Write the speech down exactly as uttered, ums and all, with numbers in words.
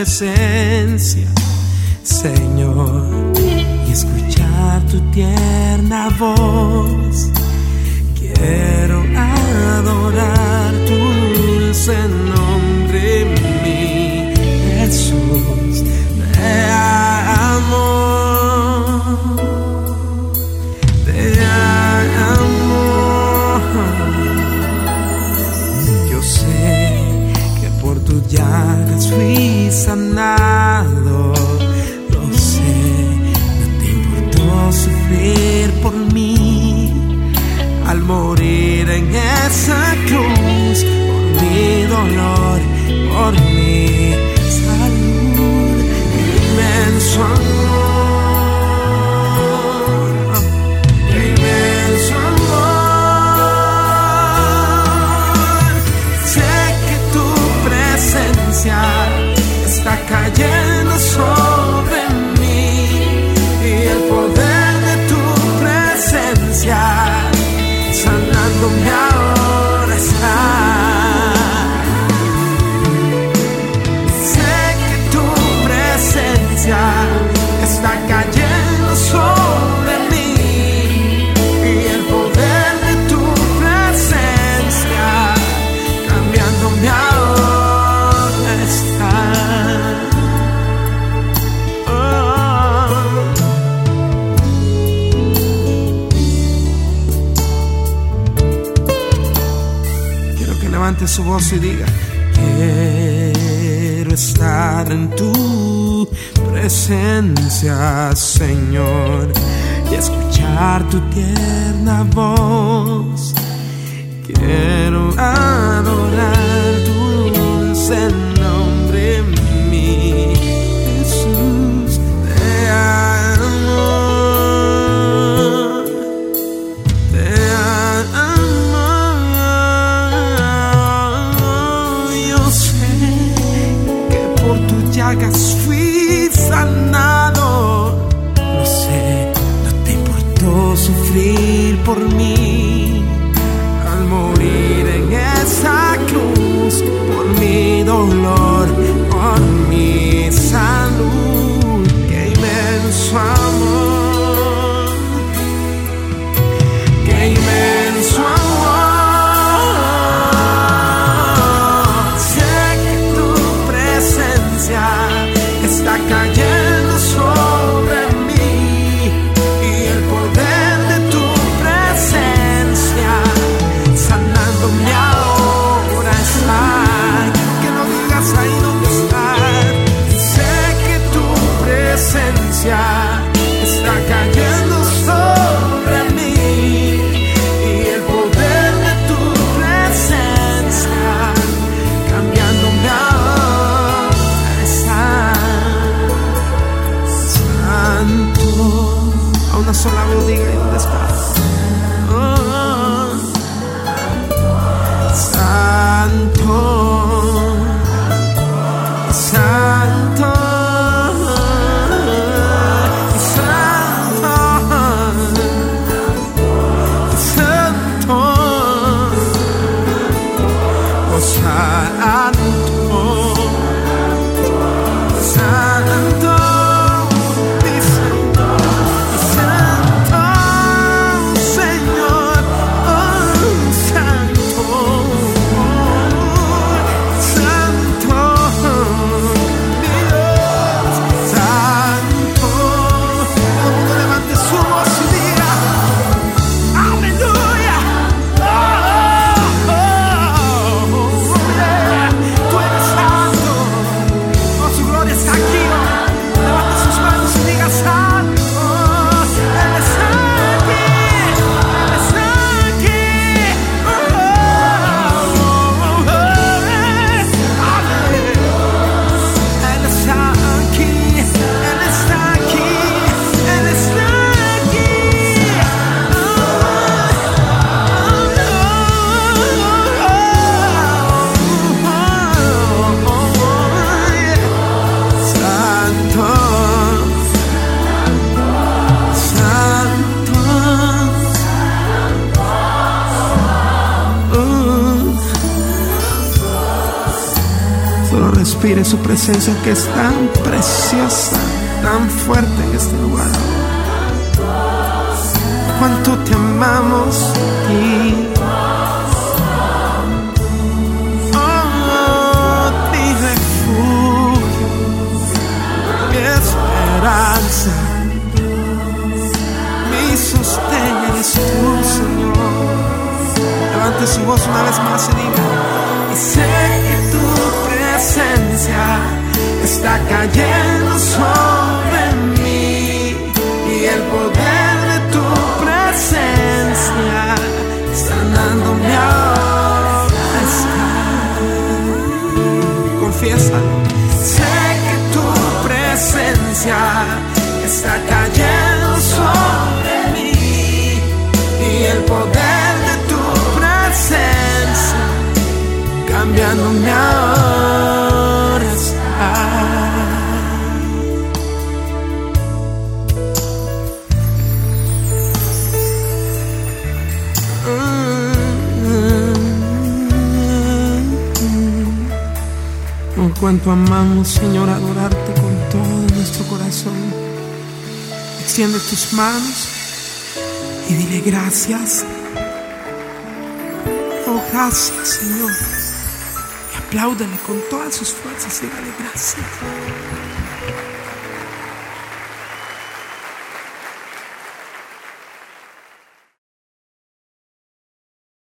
presencia, Señor, y escuchar tu tierna voz. Quiero adorar tu dulce nombre, mi Jesús. Te amo, te amo. Yo sé que por tus llagas fui sanado. Lo sé, no te importó sufrir por mí al morir en esa cruz, por mi dolor, por mi salud. Inmenso amor, inmenso amor. Sé que tu presencia está cayendo sobre mí y el poder de tu presencia sanándome ahora está. Sé que tu presencia está cayendo sobre mí y el poder de tu presencia cambiándome ahora está. Levante su voz y diga: quiero estar en tu presencia, Señor, y escuchar tu tierna voz. Quiero adorar tu dulce nombre, mi Jesús. Te amo, te amo. Llagas fui sanado. Lo sé, no te importó sufrir por mí al morir en esa cruz, por mi dolor, por mi salud. Qué inmenso amor, qué inmenso amor. Está cayendo sobre mí y el poder de tu presencia sanándome ahora está. Que lo digas respire su presencia que es tan preciosa, tan fuerte en este lugar. Cuánto te amamos y oh, mi refugio, mi esperanza, mi sostén eres tú, Señor. Levante su voz una vez más y diga: y sé que tu presencia está cayendo sobre mí, y el poder de tu presencia sanándome ahora está. Confiésalo. Sé que tu presencia está cayendo sobre mí, y el poder de tu presencia cambiándome ahora está. Oh, cuánto amamos, Señor, adorarte con todo nuestro corazón. Extiende tus manos y dile gracias. Oh, gracias, Señor. Y apláudale con todas sus fuerzas y dale gracias.